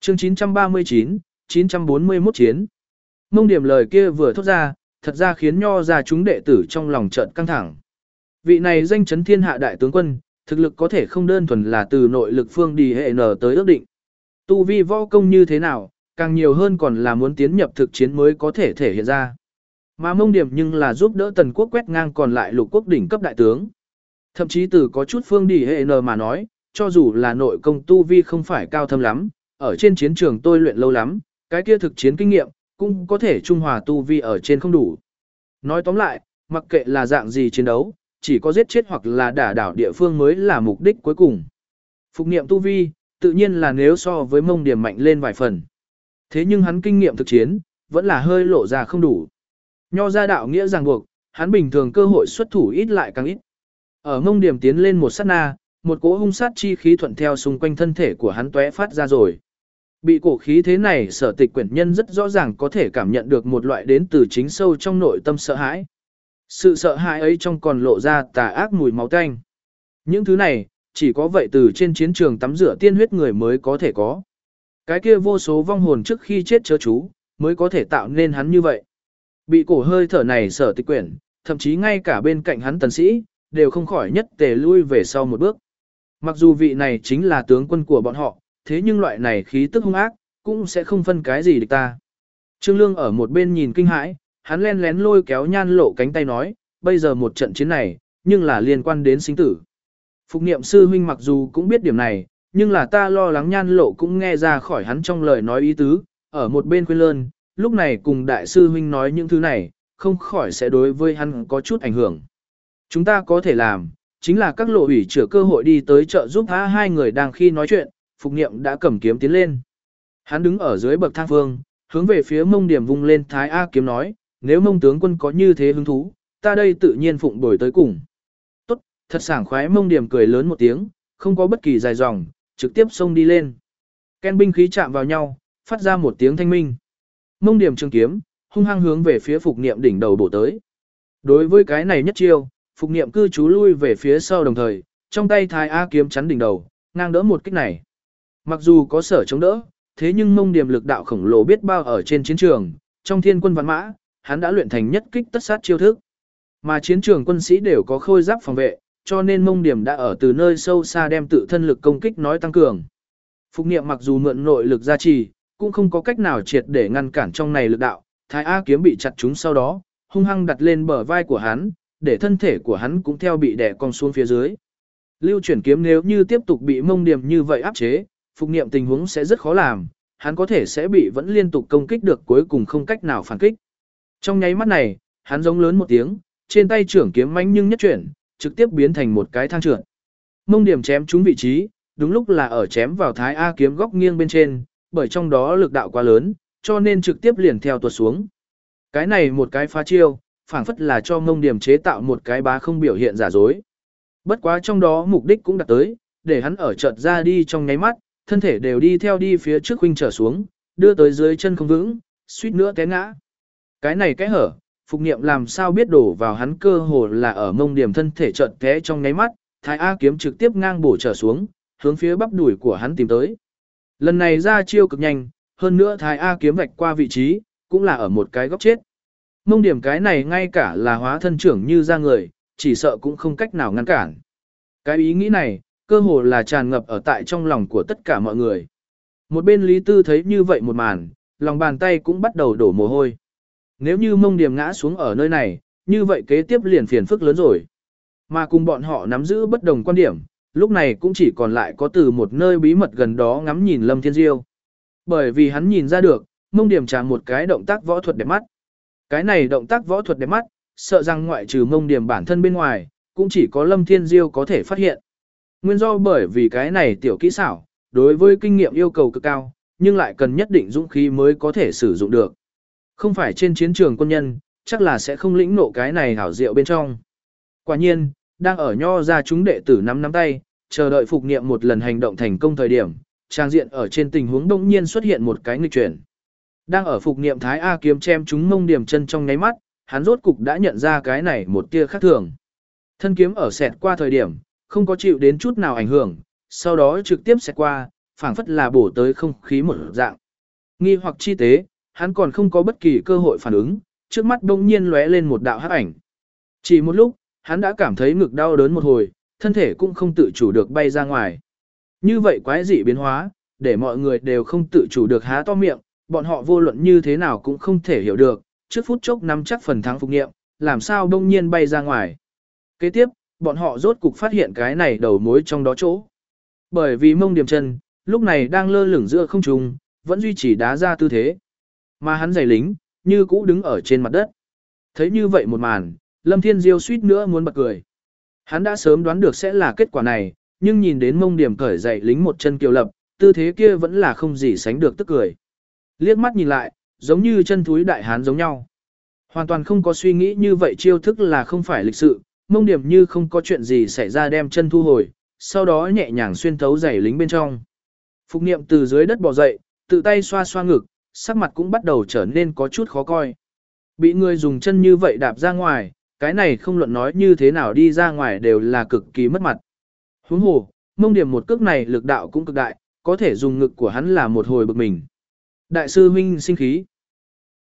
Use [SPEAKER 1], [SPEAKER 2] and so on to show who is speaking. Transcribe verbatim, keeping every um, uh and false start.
[SPEAKER 1] Chương chín trăm ba mươi chín, chín trăm bốn mươi mốt chiến. Mông Điểm lời kia vừa thốt ra, thật ra khiến nho ra chúng đệ tử trong lòng trận căng thẳng. Vị này danh chấn thiên hạ đại tướng quân, thực lực có thể không đơn thuần là từ nội lực phương đi hệ nở tới ước định. Tu vi võ công như thế nào, càng nhiều hơn còn là muốn tiến nhập thực chiến mới có thể thể hiện ra. Mà Mông Điểm nhưng là giúp đỡ Tần quốc quét ngang còn lại lục quốc đỉnh cấp đại tướng. Thậm chí từ có chút phương đi hệ nở mà nói, cho dù là nội công tu vi không phải cao thâm lắm, ở trên chiến trường tôi luyện lâu lắm, cái kia thực chiến kinh nghiệm, cũng có thể trung hòa tu vi ở trên không đủ. Nói tóm lại, mặc kệ là dạng gì chiến đấu, chỉ có giết chết hoặc là đả đảo địa phương mới là mục đích cuối cùng. Phục niệm tu vi, tự nhiên là nếu so với Mông Điểm mạnh lên vài phần. Thế nhưng hắn kinh nghiệm thực chiến, vẫn là hơi lộ ra không đủ. Nho ra đạo nghĩa ràng buộc, hắn bình thường cơ hội xuất thủ ít lại càng ít. Ở Mông Điểm tiến lên một sát na, một cỗ hung sát chi khí thuận theo xung quanh thân thể của hắn tóe phát ra rồi. Bị cổ khí thế này Sở Tịch quyển nhân rất rõ ràng có thể cảm nhận được một loại đến từ chính sâu trong nội tâm sợ hãi. Sự sợ hãi ấy trong còn lộ ra tà ác mùi máu tanh. Những thứ này, chỉ có vậy từ trên chiến trường tắm rửa tiên huyết người mới có thể có. Cái kia vô số vong hồn trước khi chết chớ chú, mới có thể tạo nên hắn như vậy. Bị cổ hơi thở này Sở Tịch quyển, thậm chí ngay cả bên cạnh hắn tần sĩ, đều không khỏi nhất tề lui về sau một bước. Mặc dù vị này chính là tướng quân của bọn họ, thế nhưng loại này khí tức hung ác, cũng sẽ không phân cái gì địch ta. Trương Lương ở một bên nhìn kinh hãi, hắn len lén lôi kéo Nhan Lộ cánh tay nói, bây giờ một trận chiến này, nhưng là liên quan đến sinh tử. Phục Niệm sư huynh mặc dù cũng biết điểm này, nhưng là ta lo lắng Nhan Lộ cũng nghe ra khỏi hắn trong lời nói ý tứ, ở một bên khuyên lơn, lúc này cùng đại sư huynh nói những thứ này, không khỏi sẽ đối với hắn có chút ảnh hưởng. Chúng ta có thể làm, chính là các lộ ủy chữa cơ hội đi tới trợ giúp há hai người đang khi nói chuyện, Phục Niệm đã cầm kiếm tiến lên. Hắn đứng ở dưới bậc thang phương, hướng về phía Mông Điểm vung lên Thái A kiếm nói, nếu Mông tướng quân có như thế hứng thú, ta đây tự nhiên phụng đổi tới cùng. Tốt, thật sảng khoái. Mông Điểm cười lớn một tiếng, không có bất kỳ dài dòng, trực tiếp xông đi lên. Ken binh khí chạm vào nhau, phát ra một tiếng thanh minh. Mông Điểm trường kiếm, hung hăng hướng về phía Phục Niệm đỉnh đầu bổ tới. Đối với cái này nhất chiêu, Phục Niệm cư trú lui về phía sau đồng thời, trong tay Thái A kiếm chắn đỉnh đầu, ngang đỡ một kích này. Mặc dù có sở chống đỡ, thế nhưng Mông Điểm lực đạo khổng lồ biết bao ở trên chiến trường, trong thiên quân vạn mã, hắn đã luyện thành nhất kích tất sát chiêu thức. Mà chiến trường quân sĩ đều có khôi giáp phòng vệ, cho nên Mông Điểm đã ở từ nơi sâu xa đem tự thân lực công kích nói tăng cường. Phục Niệm mặc dù mượn nội lực gia trì, cũng không có cách nào triệt để ngăn cản trong này lực đạo, Thái A kiếm bị chặt trúng sau đó, hung hăng đặt lên bờ vai của hắn, để thân thể của hắn cũng theo bị đè cong xuống phía dưới. Lưu chuyển kiếm nếu như tiếp tục bị Mông Điểm như vậy áp chế, Phục Niệm tình huống sẽ rất khó làm, hắn có thể sẽ bị vẫn liên tục công kích được cuối cùng không cách nào phản kích. Trong nháy mắt này, hắn giống lớn một tiếng, trên tay trưởng kiếm mãnh nhưng nhất chuyển, trực tiếp biến thành một cái thang trượt. Mông Điểm chém trúng vị trí, đúng lúc là ở chém vào Thái A kiếm góc nghiêng bên trên, bởi trong đó lực đạo quá lớn, cho nên trực tiếp liền theo tuột xuống. Cái này một cái phá chiêu, phảng phất là cho Mông Điểm chế tạo một cái bá không biểu hiện giả dối. Bất quá trong đó mục đích cũng đạt tới, để hắn ở chợt ra đi trong nháy mắt, thân thể đều đi theo đi phía trước huynh trở xuống, đưa tới dưới chân không vững, suýt nữa té ngã. Cái này cái hở, Phục Niệm làm sao biết đổ vào hắn cơ hồ là ở Mông Điểm thân thể chợt té trong nháy mắt, Thái A kiếm trực tiếp ngang bổ trở xuống, hướng phía bắp đùi của hắn tìm tới. Lần này ra chiêu cực nhanh, hơn nữa Thái A kiếm vạch qua vị trí, cũng là ở một cái góc chết. Mông Điểm cái này ngay cả là hóa thân trưởng như ra người, chỉ sợ cũng không cách nào ngăn cản. Cái ý nghĩ này, cơ hồ là tràn ngập ở tại trong lòng của tất cả mọi người. Một bên Lý Tư thấy như vậy một màn, lòng bàn tay cũng bắt đầu đổ mồ hôi. Nếu như Mông Điểm ngã xuống ở nơi này, như vậy kế tiếp liền phiền phức lớn rồi. Mà cùng bọn họ nắm giữ bất đồng quan điểm, lúc này cũng chỉ còn lại có từ một nơi bí mật gần đó ngắm nhìn Lâm Thiên Diêu. Bởi vì hắn nhìn ra được, Mông Điểm trả một cái động tác võ thuật đẹp mắt. Cái này động tác võ thuật đẹp mắt, sợ rằng ngoại trừ Mông Điểm bản thân bên ngoài, cũng chỉ có Lâm Thiên Diêu có thể phát hiện. Nguyên do bởi vì cái này tiểu kỹ xảo, đối với kinh nghiệm yêu cầu cực cao, nhưng lại cần nhất định dũng khí mới có thể sử dụng được. Không phải trên chiến trường quân nhân, chắc là sẽ không lĩnh nộ cái này hảo diệu bên trong. Quả nhiên, đang ở nho ra chúng đệ tử nắm nắm tay, chờ đợi Phục Niệm một lần hành động thành công thời điểm, trang diện ở trên tình huống đông nhiên xuất hiện một cái nghịch chuyển. Đang ở Phục Niệm Thái A kiếm chém chúng Mông Điểm chân trong nháy mắt, hắn rốt cục đã nhận ra cái này một tia khác thường. Thân kiếm ở xẹt qua thời điểm, không có chịu đến chút nào ảnh hưởng, sau đó trực tiếp xẹt qua, phảng phất là bổ tới không khí một dạng. Nghi hoặc chi tế, hắn còn không có bất kỳ cơ hội phản ứng, trước mắt đông nhiên lóe lên một đạo hắc ảnh. Chỉ một lúc, hắn đã cảm thấy ngực đau đớn một hồi, thân thể cũng không tự chủ được bay ra ngoài. Như vậy quái dị biến hóa, để mọi người đều không tự chủ được há to miệng, bọn họ vô luận như thế nào cũng không thể hiểu được, trước phút chốc nắm chắc phần thắng phục nghiệm, làm sao đông nhiên bay ra ngoài. Kế tiếp, bọn họ rốt cục phát hiện cái này đầu mối trong đó chỗ. Bởi vì Mông Điểm chân, lúc này đang lơ lửng giữa không trung, vẫn duy trì đá ra tư thế. Mà hắn giày lính, như cũ đứng ở trên mặt đất. Thấy như vậy một màn, Lâm Thiên Diêu suýt nữa muốn bật cười. Hắn đã sớm đoán được sẽ là kết quả này, nhưng nhìn đến Mông Điểm cởi giày lính một chân kiều lập, tư thế kia vẫn là không gì sánh được tức cười. Liếc mắt nhìn lại, giống như chân thúi đại hán giống nhau. Hoàn toàn không có suy nghĩ như vậy chiêu thức là không phải lịch sự, Mông Điểm như không có chuyện gì xảy ra đem chân thu hồi, sau đó nhẹ nhàng xuyên thấu giày lính bên trong. Phục Niệm từ dưới đất bò dậy, tự tay xoa xoa ngực, sắc mặt cũng bắt đầu trở nên có chút khó coi. Bị người dùng chân như vậy đạp ra ngoài, cái này không luận nói như thế nào đi ra ngoài đều là cực kỳ mất mặt. Huống hồ, Mông Điểm một cước này lực đạo cũng cực đại, có thể dùng ngực của hắn là một hồi bực mình. Đại sư huynh sinh khí.